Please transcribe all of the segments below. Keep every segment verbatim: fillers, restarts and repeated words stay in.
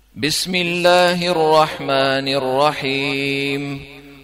بسم الله الرحمن الرحيم.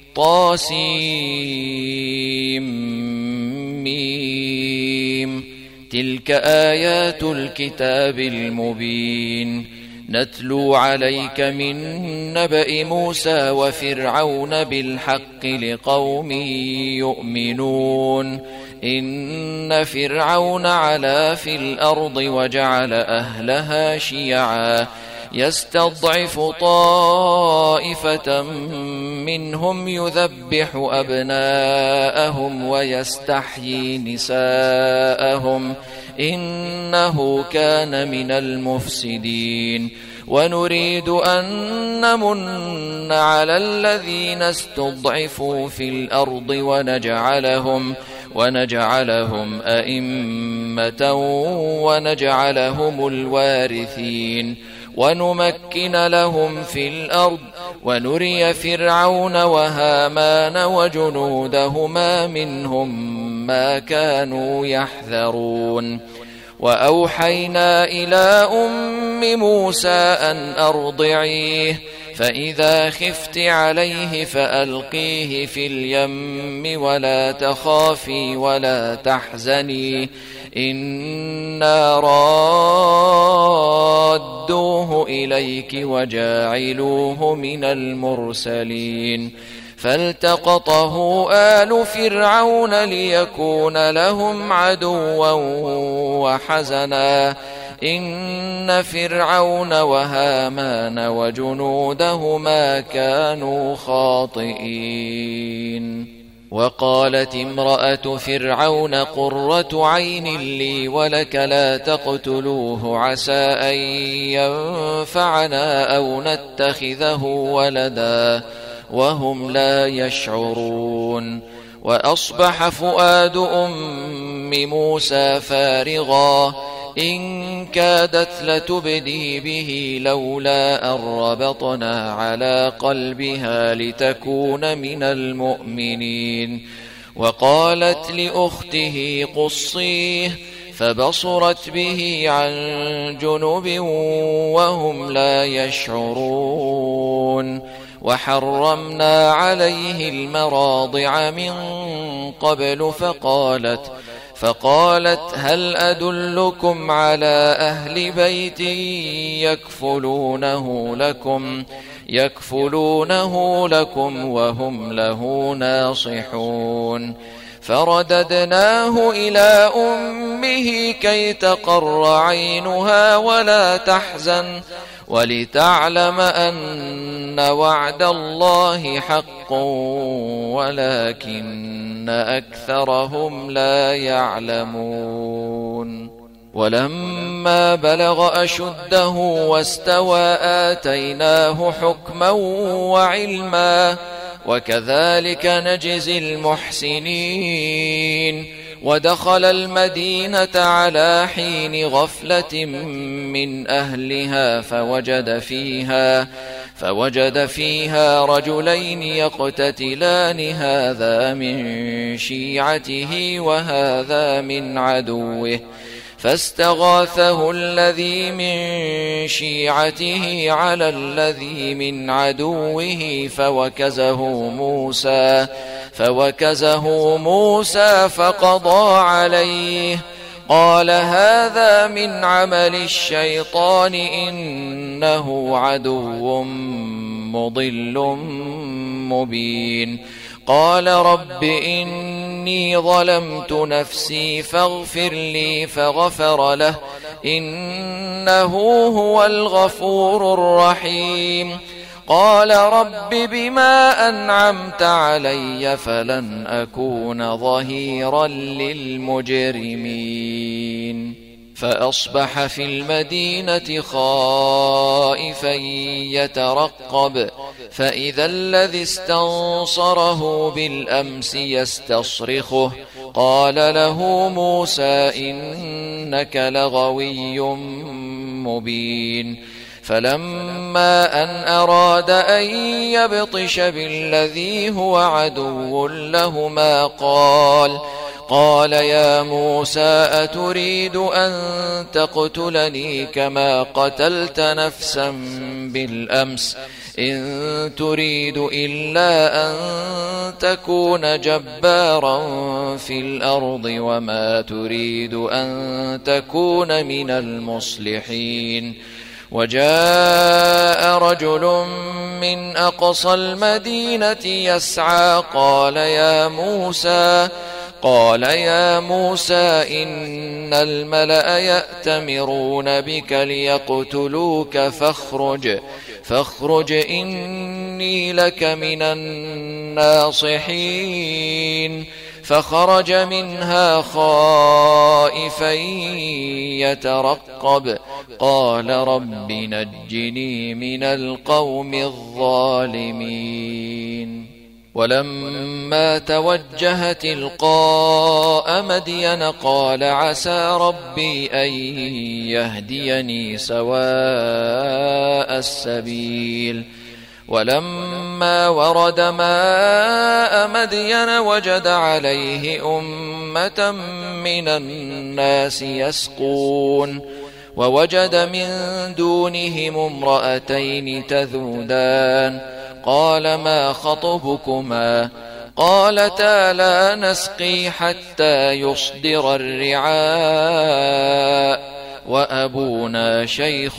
طاسيم. تلك آيات الكتاب المبين. نتلو عليك من نبأ موسى وفرعون بالحق لقوم يؤمنون. إن فرعون علا في الأرض وجعل أهلها شيعا يستضعف طائفة منهم يذبح أبناءهم ويستحيي نساءهم إنه كان من المفسدين. ونريد أن نمن على الذين استضعفوا في الأرض ونجعلهم ونجعلهم أئمة ونجعلهم الوارثين ونمكن لهم في الأرض ونري فرعون وهامان وجنودهما منهم ما كانوا يحذرون. وأوحينا إلى أم موسى أن أرضعيه فإذا خفت عليه فألقيه في اليم ولا تخافي ولا تحزني إنا رادوه إليك وجاعلوه من المرسلين. فالتقطه آل فرعون ليكون لهم عدوا وحزنا إن فرعون وهامان وجنودهما كانوا خاطئين. وقالت امرأة فرعون قرة عين لي ولك لا تقتلوه عسى أن ينفعنا أو نتخذه ولدا وهم لا يشعرون. وأصبح فؤاد أم موسى فارغا إن كادت لتبدي به لولا أن ربطنا على قلبها لتكون من المؤمنين. وقالت لأخته قصيه فبصرت به عن جنب وهم لا يشعرون. وحرمنا عليه المراضع من قبل فقالت فقالت هل أدلكم على أهل بيت يكفلونه لكم يكفلونه لكم وهم له ناصحون. فرددناه إلى أمه كي تقر عينها ولا تحزن ولتعلم أن وعد الله حق ولكن أكثرهم لا يعلمون. ولما بلغ أشده واستوى آتيناه حكما وعلما وكذلك نجزي المحسنين. ودخل المدينة على حين غفلة من أهلها فوجد فيها فوجد فيها رجلين يقتتلان هذا من شيعته وهذا من عدوه فاستغاثه الذي من شيعته على الذي من عدوه فوكزه موسى فوكزه موسى فقضى عليه قال هذا من عمل الشيطان إنه عدو مضل مبين. قال رب إني ظلمت نفسي فاغفر لي فغفر له إنه هو الغفور الرحيم. قال رب بما أنعمت علي فلن أكون ظهيرا للمجرمين. فأصبح في المدينة خائفا يترقب فإذا الذي استنصره بالأمس يستصرخه قال له موسى إنك لغوي مبين. فلما أن أراد أن يبطش بالذي هو عدو لهما قال قال يا موسى أتريد أن تقتلني كما قتلت نفسا بالأمس إن تريد إلا أن تكون جبارا في الأرض وما تريد أن تكون من المصلحين وجاء رجل من أقصى المدينة يسعى قال يا موسى قال يا موسى إن الملأ يأتمرون بك ليقتلوك فاخرج فاخرج إني لك من الناصحين فخرج منها خائفا يترقب قال رب نجني من القوم الظالمين ولما توجه تلقاء مدين قال عسى ربي أن يهديني سواء السبيل ولما ورد ماء مدين وجد عليه أمة من الناس يسقون ووجد من دونهم امرأتين تذودان قال ما خطبكما قالتا لا نسقي حتى يصدر الرعاء وأبونا شيخ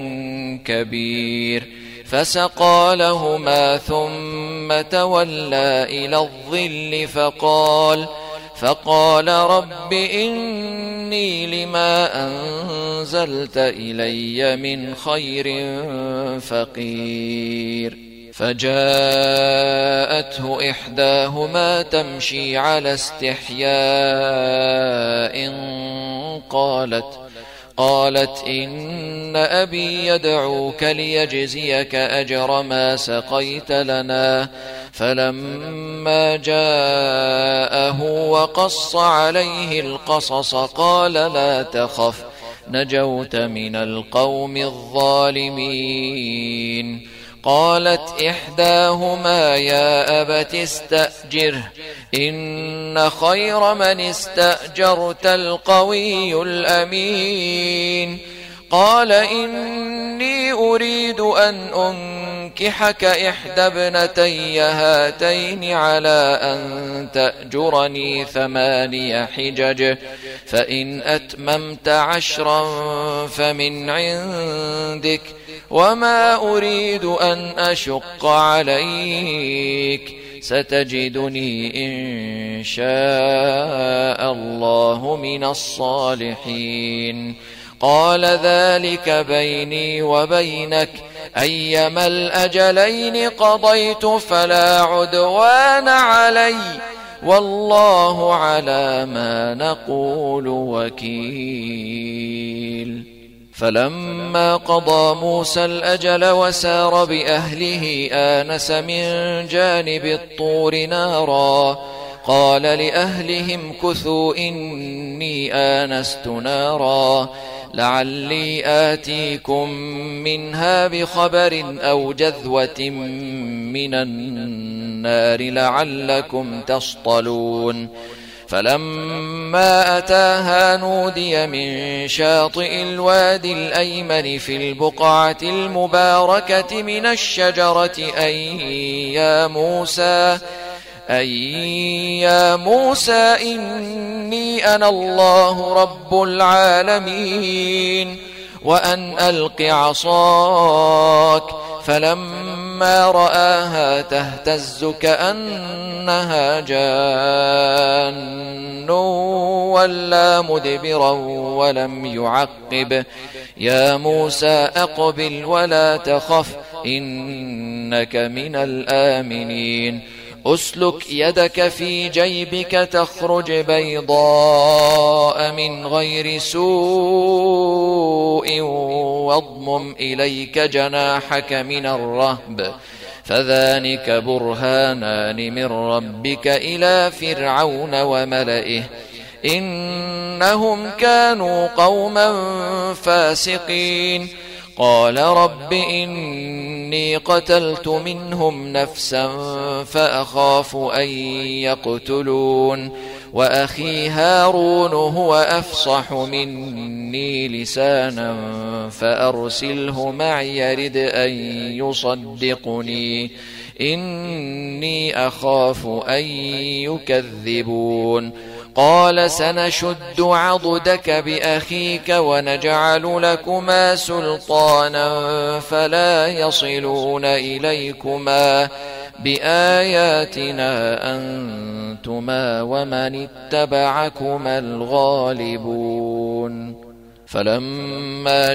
كبير فسقى لهما ثم تولى إلى الظل فقال فقال رب إني لما أنزلت إلي من خير فقير فجاءته إحداهما تمشي على استحياء قالت قالت إن أبي يدعوك ليجزيك أجر ما سقيت لنا فلما جاءه وقص عليه القصص قال لا تخف نجوت من القوم الظالمين قالت إحداهما يا أبت استأجره إن خير من استأجرت القوي الأمين قال إني أريد أن أنكحك إحدى ابنتي هاتين على أن تأجرني ثماني حجج فإن أتممت عشرا فمن عندك وما أريد أن أشق عليك ستجدني إن شاء الله من الصالحين قال ذلك بيني وبينك أيما الأجلين قضيت فلا عدوان علي والله على ما نقول وكيل فلما قضى موسى الأجل وسار بأهله آنس من جانب الطور نارا قال لأهلهم كثوا إني آنست نارا لعلي آتيكم منها بخبر أو جذوة من النار لعلكم تصطلون فلما أتاها نودي من شاطئ الوادي الأيمن في البقعة المباركة من الشجرة أي يا موسى أي يا موسى إني أنا الله رب العالمين وأن ألق عصاك فلما رآها تهتز كأنها جان ولا مدبرا ولم يعقب يا موسى أقبل ولا تخف إنك من الآمنين أسلك يدك في جيبك تخرج بيضاء من غير سوء واضمم إليك جناحك من الرهب فذلك برهانان من ربك إلى فرعون وملئه إنهم كانوا قوما فاسقين قال رب إني قتلت منهم نفسا فأخاف أن يقتلون وأخي هارون هو أفصح مني لسانا فأرسله معي يرد أن يصدقني إني أخاف أن يكذبون قال سنشد عضدك بأخيك ونجعل لكما سلطانا فلا يصلون إليكما بآياتنا أنتما ومن اتبعكما الغالبون فلما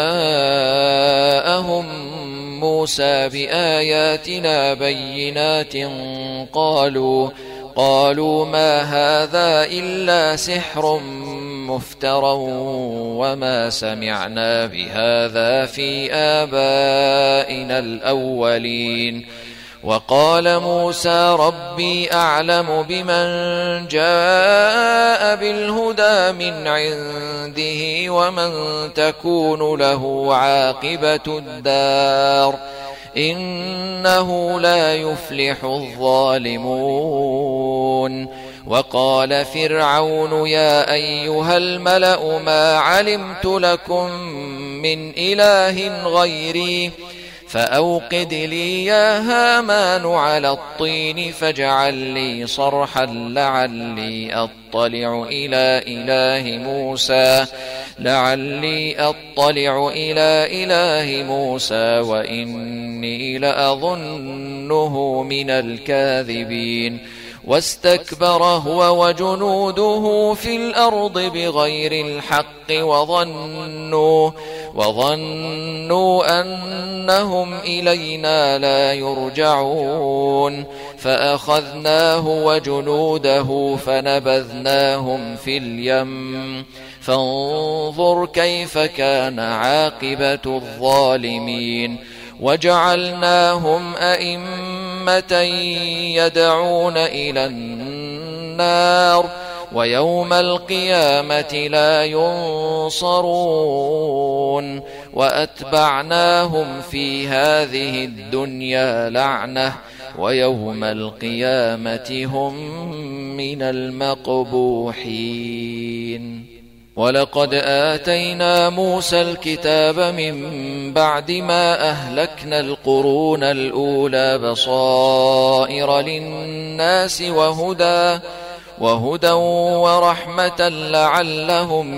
جاءهم موسى بآياتنا بينات قالوا قالوا ما هذا إلا سحر مفترى وما سمعنا بهذا في آبائنا الأولين وقال موسى ربي أعلم بمن جاء بالهدى من عنده ومن تكون له عاقبة الدار إنه لا يفلح الظالمون وقال فرعون يا أيها الملأ ما علمت لكم من إله غيري فأوقد لي يا هامان على الطين فاجعل لي صرحا لعلي أطلع إلى إله موسى لعلي أطلع إلى إله موسى وإني لأظنه من الكاذبين واستكبر هو وجنوده في الأرض بغير الحق وظنوا وظنوا أنهم إلينا لا يرجعون فأخذناه وجنوده فنبذناهم في اليم فانظر كيف كان عاقبة الظالمين وجعلناهم أئمة يدعون إلى النار ويوم القيامة لا ينصرون وأتبعناهم في هذه الدنيا لعنة ويوم القيامة هم من المقبوحين ولقد آتينا موسى الكتاب من بعد ما أهلكنا القرون الأولى بصائر للناس وهدى وهدى ورحمة لعلهم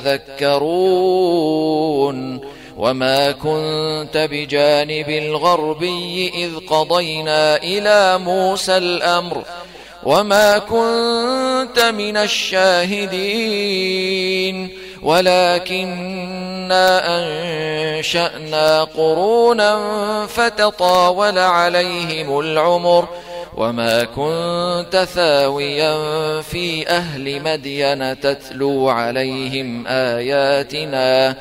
يتذكرون وما كنت بجانب الغربي إذ قضينا إلى موسى الأمر وما كنت من الشاهدين ولكننا أنشأنا قرونا فتطاول عليهم العمر وما كنت ثاويا في أهل مدين تتلو عليهم آياتنا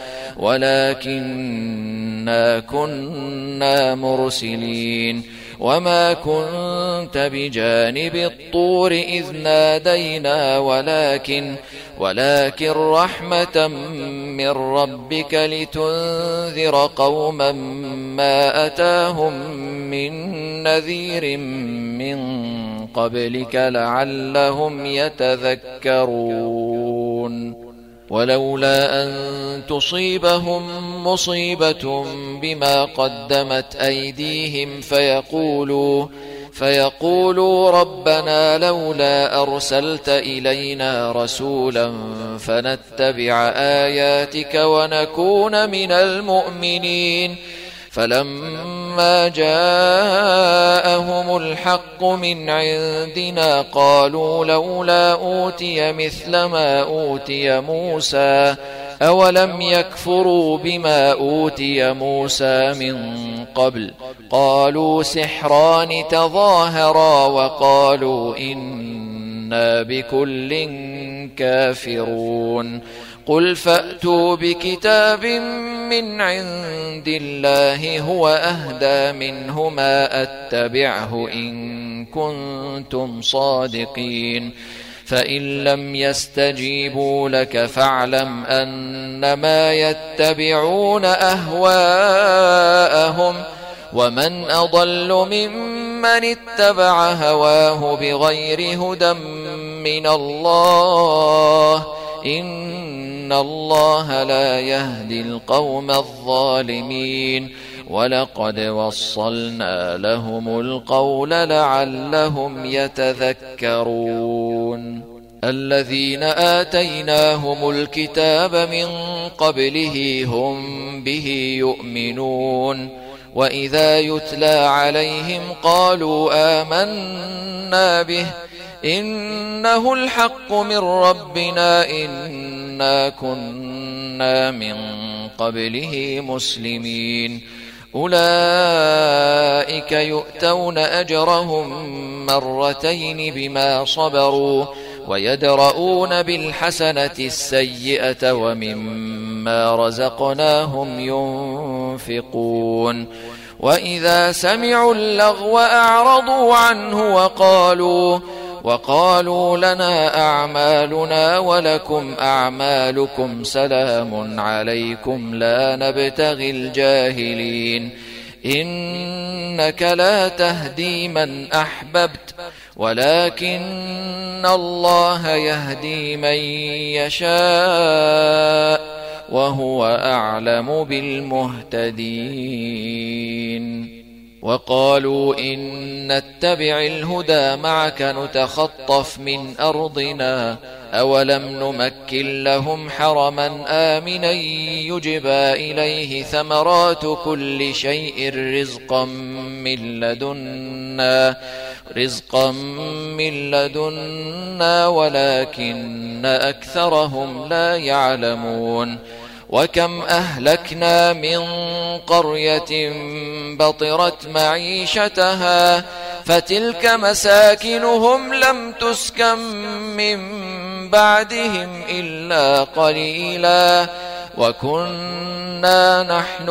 ولكننا كنا مرسلين وما كنت بجانب الطور إذ نادينا ولكن ولكن رحمة من ربك لتنذر قوما ما أتاهم من نذير من قبلك لعلهم يتذكرون ولولا أن تصيبهم مصيبة بما قدمت أيديهم فيقولوا فيقولوا ربنا لولا أرسلت إلينا رسولا فنتبع آياتك ونكون من المؤمنين فلما جاءهم الحق من عندنا قالوا لولا أوتي مثل ما أوتي موسى أولم يكفروا بما أوتي موسى من قبل قالوا سحران تظاهرا وقالوا إنا بكل كافرون قل فأتوا بكتاب من عند الله هو أهدى منهما أتبعه إن كنتم صادقين فإن لم يستجيبوا لك فاعلم أنما يتبعون أهواءهم ومن أضل ممن اتبع هواه بغير هدى من الله إن الله لا يهدي القوم الظالمين ولقد وصلنا لهم القول لعلهم يتذكرون الذين آتيناهم الكتاب من قبله هم به يؤمنون وإذا يتلى عليهم قالوا آمنا به إنه الحق من ربنا إنا كنا من قبله مسلمين أولئك يؤتون أجرهم مرتين بما صبروا ويدرؤون بالحسنة السيئة ومما رزقناهم ينفقون وإذا سمعوا اللغو أعرضوا عنه وقالوا وقالوا لنا أعمالنا ولكم أعمالكم سلام عليكم لا نبتغي الجاهلين إنك لا تهدي من أحببت ولكن الله يهدي من يشاء وهو أعلم بالمهتدين وقالوا إن نتبع الهدى معك نتخطف من أرضنا أولم نمكن لهم حرما آمنا يجبى إليه ثمرات كل شيء رزقا من لدنا رزقا من لدنا ولكن أكثرهم لا يعلمون وكم أهلكنا من قرية بطرت معيشتها فتلك مساكنهم لم تسكن من بعدهم إلا قليلا وكنا نحن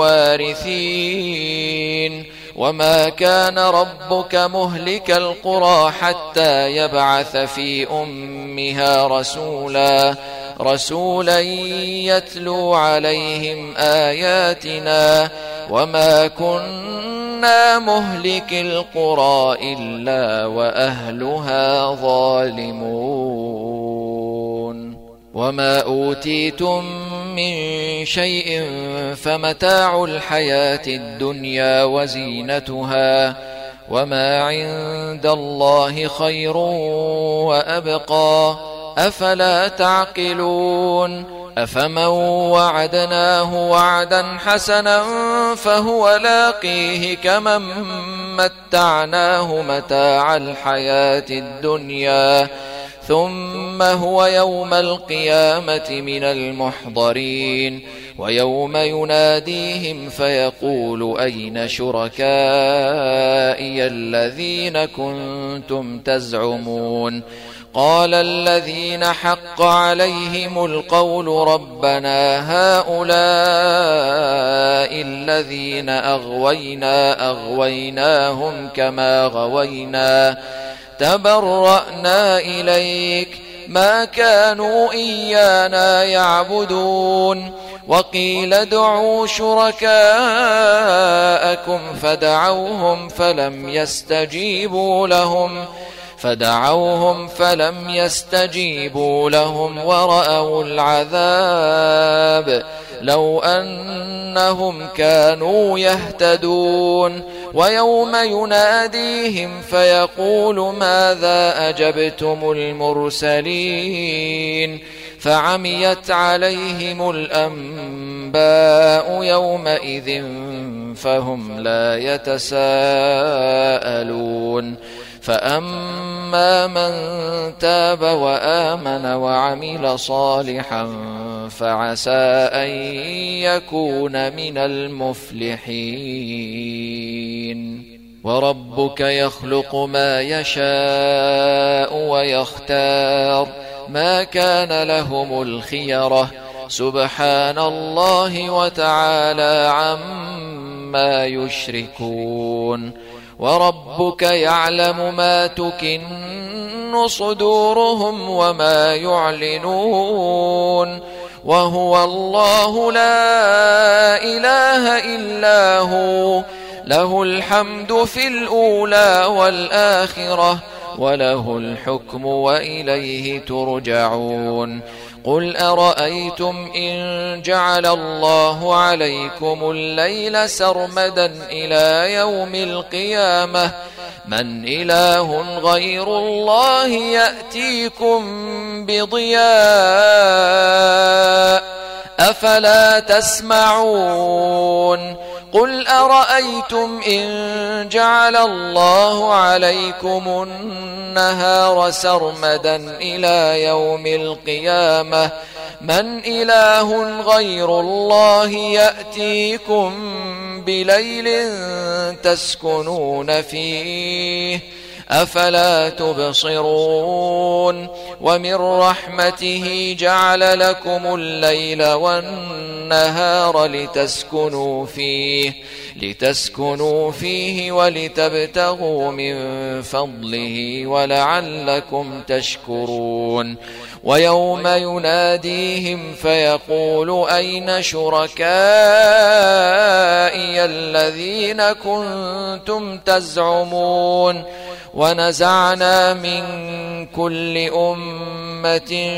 الوارثين وما كان ربك مهلك القرى حتى يبعث في أمها رسولا رسولا يتلو عليهم آياتنا وما كنا مهلك القرى إلا وأهلها ظالمون وما أوتيتم من شيء فمتاع الحياة الدنيا وزينتها وما عند الله خير وأبقى أفلا تعقلون أفمن وعدناه وعدا حسنا فهو لاقيه كمن متعناه متاع الحياة الدنيا ثم هو يوم القيامة من المحضرين ويوم يناديهم فيقول أين شركائي الذين كنتم تزعمون قال الذين حق عليهم القول ربنا هؤلاء الذين أغوينا أغويناهم كما غوينا تبرأنا إليك ما كانوا إيانا يعبدون وقيل ادعوا شركاءكم فدعوهم فلم يستجيبوا لهم فدعوهم فلم يستجيبوا لهم ورأوا العذاب لو أنهم كانوا يهتدون ويوم يناديهم فيقول ماذا أجبتم المرسلين فعميت عليهم الأنباء يومئذ فهم لا يتساءلون فأما من تاب وآمن وعمل صالحا فعسى أن يكون من المفلحين وربك يخلق ما يشاء ويختار ما كان لهم الخيرة سبحان الله وتعالى عما يشركون وربك يعلم ما تكن صدورهم وما يعلنون وهو الله لا إله إلا هو له الحمد في الأولى والآخرة وله الحكم وإليه ترجعون قل أرأيتم إن جعل الله عليكم الليل سرمدا إلى يوم القيامة من إله غير الله يأتيكم بضياء أفلا تسمعون قل أرأيتم إن جعل الله عليكم النهار سرمدا إلى يوم القيامة من إله غير الله يأتيكم بليل تسكنون فيه أفلا تبصرون ومن رحمته جعل لكم الليل والنهار لتسكنوا فيه لتسكنوا فيه ولتبتغوا من فضله ولعلكم تشكرون ويوم يناديهم فيقول أين شركائي الذين كنتم تزعمون ونزعنا من كل أمة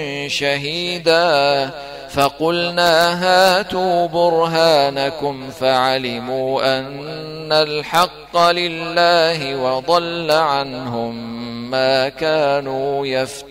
شهيدا فقلنا هاتوا برهانكم فعلموا أن الحق لله وضل عنهم ما كانوا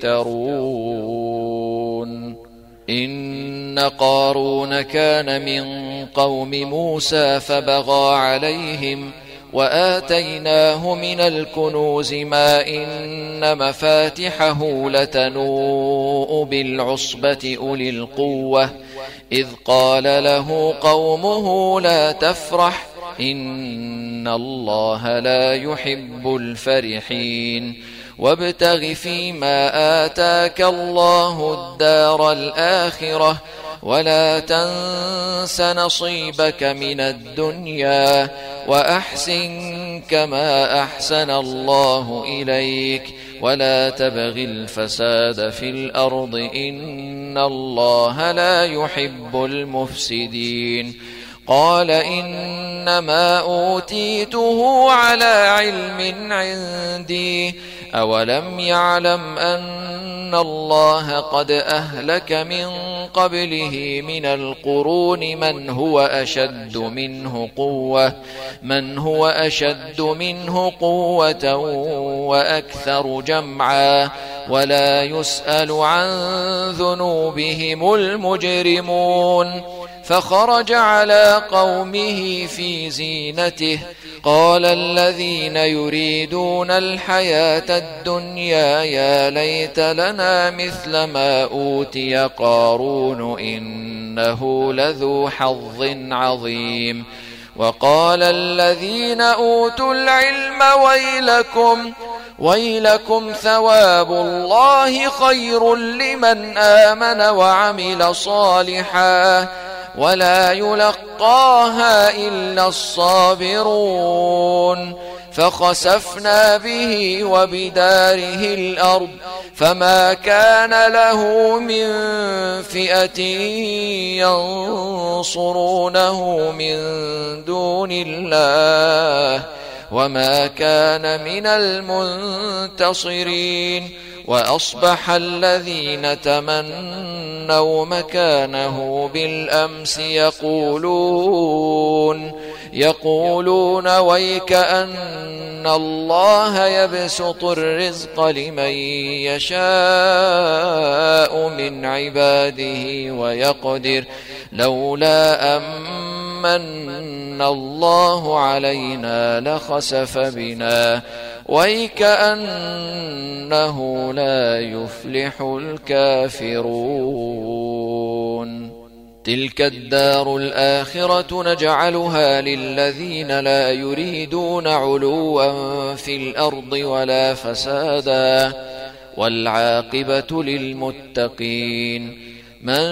يفترون إن قارون كان من قوم موسى فبغى عليهم وآتيناه من الكنوز ما إن مفاتحه لتنوء بالعصبة أولي القوة إذ قال له قومه لا تفرح إن الله لا يحب الفرحين وابتغ فيما آتاك الله الدار الآخرة ولا تنس نصيبك من الدنيا وأحسن كما أحسن الله إليك ولا تبغ الفساد في الأرض إن الله لا يحب المفسدين قال إنما أوتيته على علم عندي أولم يعلم أن الله قد أهلك من قبله من القرون من هو أشد منه قوة من هو أشد منه قوة وأكثر جمعا ولا يسأل عن ذنوبهم المجرمون فخرج على قومه في زينته قال الذين يريدون الحياة الدنيا يا ليت لنا مثل ما أوتي قارون إنه لذو حظ عظيم وقال الذين أوتوا العلم ويلكم ويلكم ثواب الله خير لمن آمن وعمل صالحا ولا يلقاها إلا الصابرون فخسفنا به وبداره الأرض فما كان له من فئة ينصرونه من دون الله وما كان من المنتصرين وأصبح الذين تمنوا مكانه بالأمس يقولون يقولون ويك أن الله يبسط الرزق لمن يشاء من عباده ويقدر لولا أمن الله علينا لخسف بنا ويكأنه لا يفلح الكافرون تلك الدار الآخرة نجعلها للذين لا يريدون علوا في الأرض ولا فسادا والعاقبة للمتقين من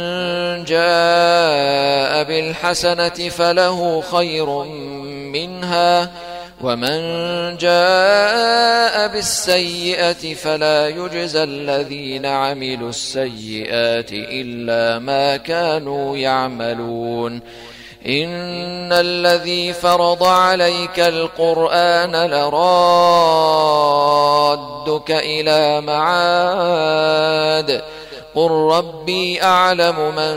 جاء بالحسنة فله خير منها ومن جاء بالسيئة فلا يجزى الذين عملوا السيئات إلا ما كانوا يعملون إن الذي فرض عليك القرآن لرادك إلى معاد قل ربي أعلم من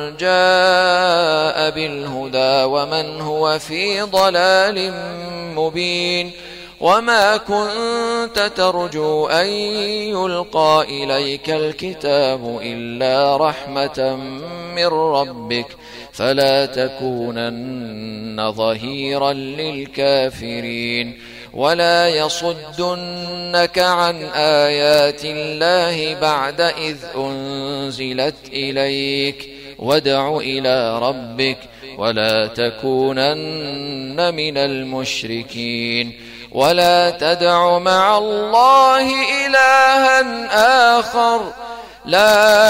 جاء بالهدى ومن هو في ضلال مبين وما كنت ترجو أن يلقى إليك الكتاب إلا رحمة من ربك فلا تكونن ظهيرا للكافرين ولا يصدنك عن آيات الله بعد إذ أنزلت إليك وادع إلى ربك ولا تكونن من المشركين ولا تدع مع الله إلها آخر لا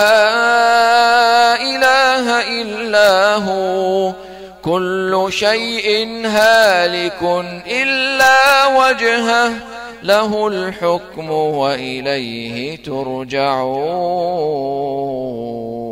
إله إلا هو كل شيء هالك إلا وجهه له الحكم وإليه ترجعون.